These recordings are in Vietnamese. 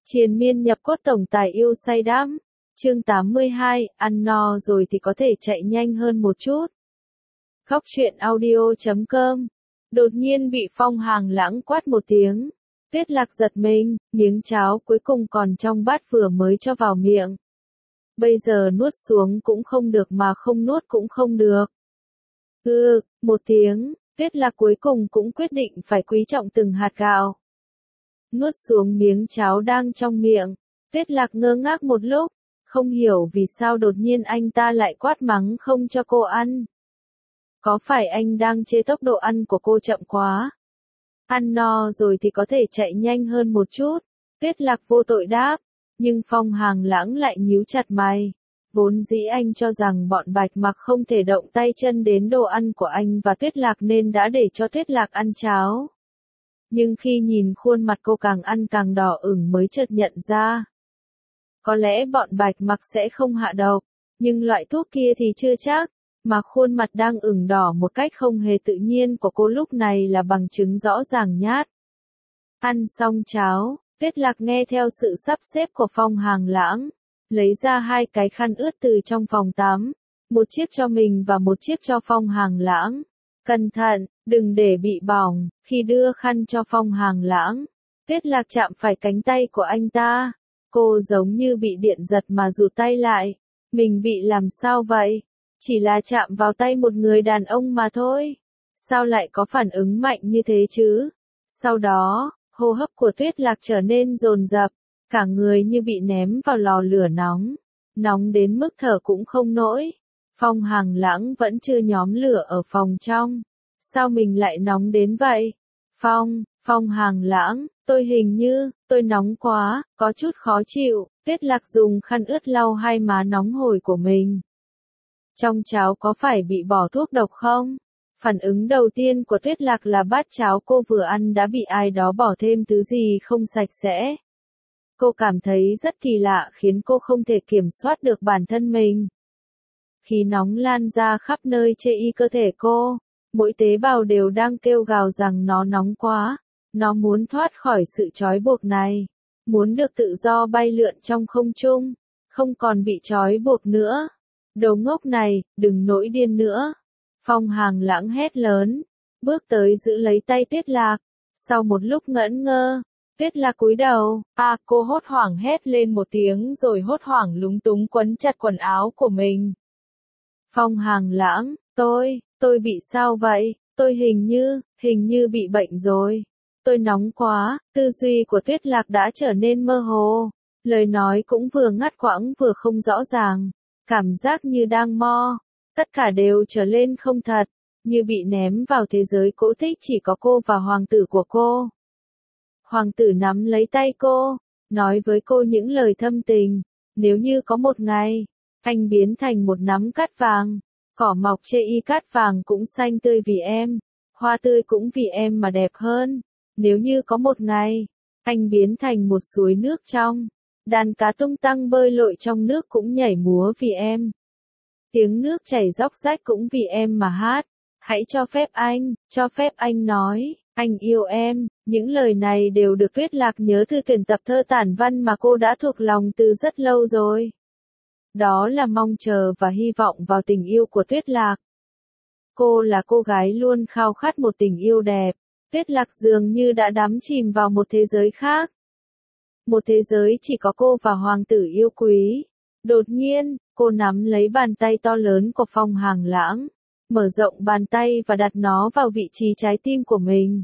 Triền miên nhập cốt tổng tài yêu say đắm. Chương 82, ăn no rồi thì có thể chạy nhanh hơn một chút. Khóc chuyện audio.com. Đột nhiên bị Phong Hàng Lãng quát một tiếng. Tuyết Lạc giật mình, miếng cháo cuối cùng còn trong bát vừa mới cho vào miệng. Bây giờ nuốt xuống cũng không được mà không nuốt cũng không được. Một tiếng, Tuyết Lạc cuối cùng cũng quyết định phải quý trọng từng hạt gạo. Nuốt xuống miếng cháo đang trong miệng, Tuyết Lạc ngơ ngác một lúc, không hiểu vì sao đột nhiên anh ta lại quát mắng không cho cô ăn. Có phải anh đang chê tốc độ ăn của cô chậm quá? Ăn no rồi thì có thể chạy nhanh hơn một chút, Tuyết Lạc vô tội đáp, nhưng Phong Hàng Lãng lại nhíu chặt mày. Vốn dĩ anh cho rằng bọn Bạch Mặc không thể động tay chân đến đồ ăn của anh và Tuyết Lạc nên đã để cho Tuyết Lạc ăn cháo. Nhưng khi nhìn khuôn mặt cô càng ăn càng đỏ ửng mới chợt nhận ra. Có lẽ bọn Bạch Mặc sẽ không hạ độc, nhưng loại thuốc kia thì chưa chắc, mà khuôn mặt đang ửng đỏ một cách không hề tự nhiên của cô lúc này là bằng chứng rõ ràng nhát. Ăn xong cháo, Tuyết Lạc nghe theo sự sắp xếp của Phong Hàng Lãng, lấy ra 2 cái khăn ướt từ trong phòng tắm, một chiếc cho mình và một chiếc cho Phong Hàng Lãng. Cẩn thận, đừng để bị bỏng. Khi đưa khăn cho Phong Hàng Lãng, Tuyết Lạc chạm phải cánh tay của anh ta. Cô giống như bị điện giật mà rụt tay lại. Mình bị làm sao vậy? Chỉ là chạm vào tay một người đàn ông mà thôi. Sao lại có phản ứng mạnh như thế chứ? Sau đó, hô hấp của Tuyết Lạc trở nên dồn dập, cả người như bị ném vào lò lửa nóng. Nóng đến mức thở cũng không nổi. Phong Hàng Lãng vẫn chưa nhóm lửa ở phòng trong. Sao mình lại nóng đến vậy? Phong Hàng Lãng, tôi nóng quá, có chút khó chịu. Tuyết Lạc dùng khăn ướt lau hai má nóng hổi của mình. Trong cháo có phải bị bỏ thuốc độc không? Phản ứng đầu tiên của Tuyết Lạc là bát cháo cô vừa ăn đã bị ai đó bỏ thêm thứ gì không sạch sẽ. Cô cảm thấy rất kỳ lạ khiến cô không thể kiểm soát được bản thân mình. Khí nóng lan ra khắp nơi trên cơ thể cô, mỗi tế bào đều đang kêu gào rằng nó nóng quá, nó muốn thoát khỏi sự trói buộc này, muốn được tự do bay lượn trong không trung, không còn bị trói buộc nữa. Đồ ngốc này, đừng nổi điên nữa. Phong Hàng Lãng hét lớn, bước tới giữ lấy tay Tuyết Lạc. Sau một lúc ngẩn ngơ, Tuyết Lạc cúi đầu, cô hốt hoảng hét lên một tiếng rồi hốt hoảng lúng túng quấn chặt quần áo của mình. Phong Hàng Lãng, tôi bị sao vậy? Tôi hình như bị bệnh rồi. Tôi nóng quá. Tư duy của Tuyết Lạc đã trở nên mơ hồ. Lời nói cũng vừa ngắt quãng vừa không rõ ràng. Cảm giác như đang mò. Tất cả đều trở lên không thật. Như bị ném vào thế giới cũ tích chỉ có cô và hoàng tử của cô. Hoàng tử nắm lấy tay cô, nói với cô những lời thâm tình. Nếu như có một ngày, anh biến thành một nắm cát vàng, cỏ mọc chê cát vàng cũng xanh tươi vì em, hoa tươi cũng vì em mà đẹp hơn. Nếu như có một ngày, anh biến thành một suối nước trong, đàn cá tung tăng bơi lội trong nước cũng nhảy múa vì em. Tiếng nước chảy róc rách cũng vì em mà hát. Hãy cho phép anh nói, anh yêu em. Những lời này đều được Tuyết Lạc nhớ từ tuyển tập thơ tản văn mà cô đã thuộc lòng từ rất lâu rồi. Đó là mong chờ và hy vọng vào tình yêu của Tuyết Lạc. Cô là cô gái luôn khao khát một tình yêu đẹp. Tuyết Lạc dường như đã đắm chìm vào một thế giới khác. Một thế giới chỉ có cô và hoàng tử yêu quý. Đột nhiên, cô nắm lấy bàn tay to lớn của Phong Hàng Lãng, mở rộng bàn tay và đặt nó vào vị trí trái tim của mình.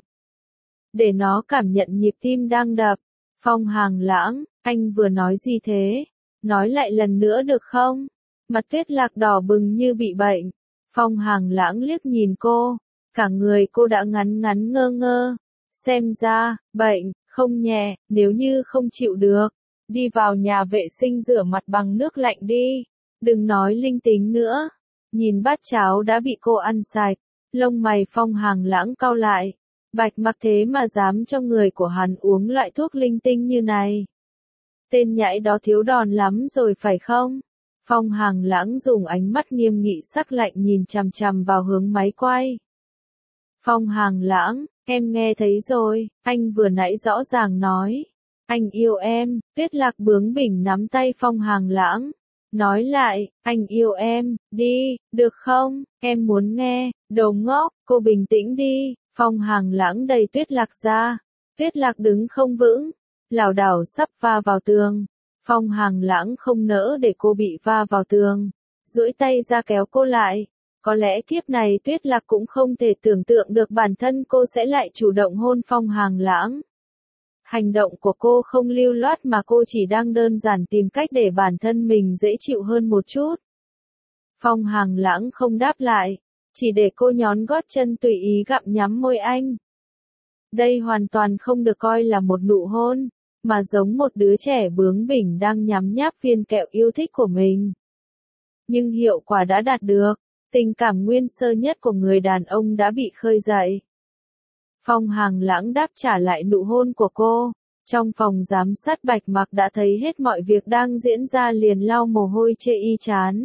Để nó cảm nhận nhịp tim đang đập. Phong Hàng Lãng, anh vừa nói gì thế? Nói lại lần nữa được không? Mặt Tuyết Lạc đỏ bừng như bị bệnh. Phong Hàng Lãng liếc nhìn cô. Cả người cô đã ngắn ngơ ngơ. Xem ra, bệnh, không nhẹ, nếu như không chịu được. Đi vào nhà vệ sinh rửa mặt bằng nước lạnh đi. Đừng nói linh tinh nữa. Nhìn bát cháo đã bị cô ăn sạch. Lông mày Phong Hàng Lãng cau lại. Bạch Mặc thế mà dám cho người của hắn uống loại thuốc linh tinh như này. Tên nhãi đó thiếu đòn lắm rồi phải không? Phong Hàng Lãng dùng ánh mắt nghiêm nghị sắc lạnh nhìn chằm chằm vào hướng máy quay. Phong Hàng Lãng, em nghe thấy rồi, anh vừa nãy rõ ràng nói. Anh yêu em, Tuyết Lạc bướng bỉnh nắm tay Phong Hàng Lãng. Nói lại, anh yêu em, đi, được không, em muốn nghe, đồ ngốc, cô bình tĩnh đi, Phong Hàng Lãng đẩy Tuyết Lạc ra. Tuyết Lạc đứng không vững, lảo đảo sắp va vào tường. Phong Hàng Lãng không nỡ để cô bị va vào tường, duỗi tay ra kéo cô lại. Có lẽ kiếp này Tuyết Lạc cũng không thể tưởng tượng được bản thân cô sẽ lại chủ động hôn Phong Hàng Lãng. Hành động của cô không lưu loát mà cô chỉ đang đơn giản tìm cách để bản thân mình dễ chịu hơn một chút. Phong Hàng Lãng không đáp lại, chỉ để cô nhón gót chân tùy ý gặm nhắm môi anh. Đây hoàn toàn không được coi là một nụ hôn, mà giống một đứa trẻ bướng bỉnh đang nhấm nháp viên kẹo yêu thích của mình. Nhưng hiệu quả đã đạt được, tình cảm nguyên sơ nhất của người đàn ông đã bị khơi dậy. Phong Hàng Lãng đáp trả lại nụ hôn của cô. Trong phòng giám sát Bạch Mặc đã thấy hết mọi việc đang diễn ra liền lau mồ hôi chê y chán.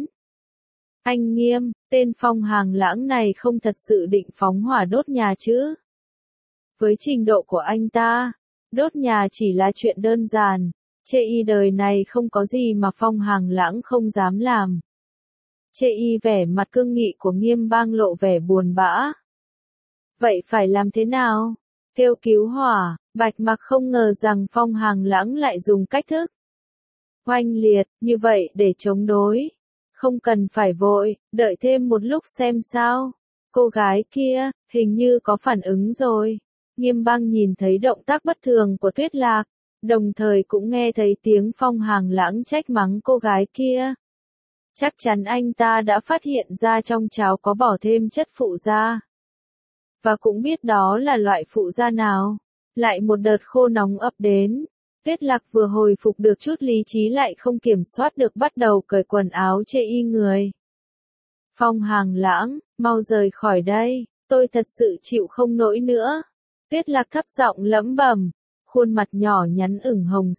Anh Nghiêm, tên Phong Hàng Lãng này không thật sự định phóng hỏa đốt nhà chứ? Với trình độ của anh ta, đốt nhà chỉ là chuyện đơn giản. Chê y đời này không có gì mà Phong Hàng Lãng không dám làm. Chê y vẻ mặt cương nghị của Nghiêm Bang lộ vẻ buồn bã. Vậy phải làm thế nào? Kêu cứu hỏa. Bạch Mặc không ngờ rằng Phong Hàng Lãng lại dùng cách thức oanh liệt như vậy để chống đối. Không cần phải vội, đợi thêm một lúc xem sao. Cô gái kia, hình như có phản ứng rồi. Nghiêm Bang nhìn thấy động tác bất thường của Tuyết Lạc, đồng thời cũng nghe thấy tiếng Phong Hàng Lãng trách mắng cô gái kia. Chắc chắn anh ta đã phát hiện ra trong cháo có bỏ thêm chất phụ gia. Và cũng biết đó là loại phụ gia nào. Lại một đợt khô nóng ập đến. Tuyết Lạc vừa hồi phục được chút lý trí lại không kiểm soát được bắt đầu cởi quần áo chê y người. Phong Hàng Lãng, mau rời khỏi đây, tôi thật sự chịu không nổi nữa. Tuyết Lạc thấp giọng lẩm bẩm, khuôn mặt nhỏ nhắn ửng hồng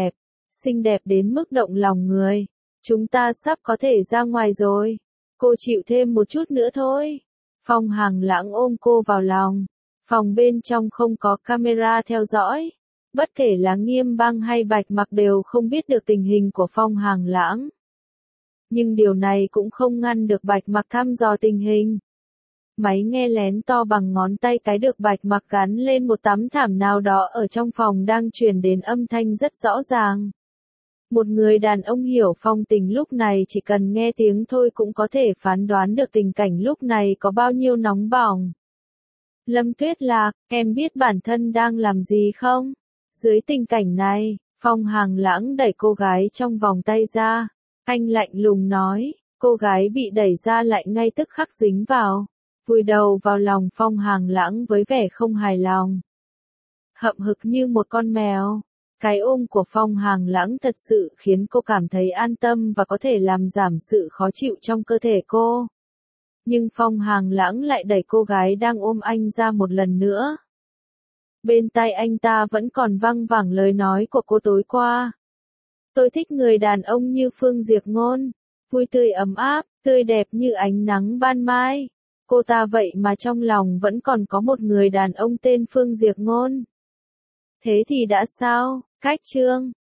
xinh đẹp đến mức động lòng người. Chúng ta sắp có thể ra ngoài rồi, cô chịu thêm một chút nữa thôi. Phong Hàng Lãng ôm cô vào lòng. Phòng bên trong không có camera theo dõi. Bất kể là Nghiêm Bang hay Bạch Mặc đều không biết được tình hình của Phong Hàng Lãng. Nhưng điều này cũng không ngăn được Bạch Mặc thăm dò tình hình. Máy nghe lén to bằng ngón tay cái được Bạch Mặc gắn lên một tấm thảm nào đó ở trong phòng đang truyền đến âm thanh rất rõ ràng. Một người đàn ông hiểu phong tình lúc này chỉ cần nghe tiếng thôi cũng có thể phán đoán được tình cảnh lúc này có bao nhiêu nóng bỏng. Lâm Tuyết Lạc, em biết bản thân đang làm gì không? Dưới tình cảnh này, Phong Hàng Lãng đẩy cô gái trong vòng tay ra. Anh lạnh lùng nói, cô gái bị đẩy ra lại ngay tức khắc dính vào. Vùi đầu vào lòng Phong Hàng Lãng với vẻ không hài lòng. Hậm hực như một con mèo. Cái ôm của Phong Hàng Lãng thật sự khiến cô cảm thấy an tâm và có thể làm giảm sự khó chịu trong cơ thể cô. Nhưng Phong Hàng Lãng lại đẩy cô gái đang ôm anh ra một lần nữa. Bên tai anh ta vẫn còn văng vẳng lời nói của cô tối qua. Tôi thích người đàn ông như Phương Diệp Ngôn, vui tươi ấm áp, tươi đẹp như ánh nắng ban mai. Cô ta vậy mà trong lòng vẫn còn có một người đàn ông tên Phương Diệp Ngôn. Thế thì đã sao? Cách chương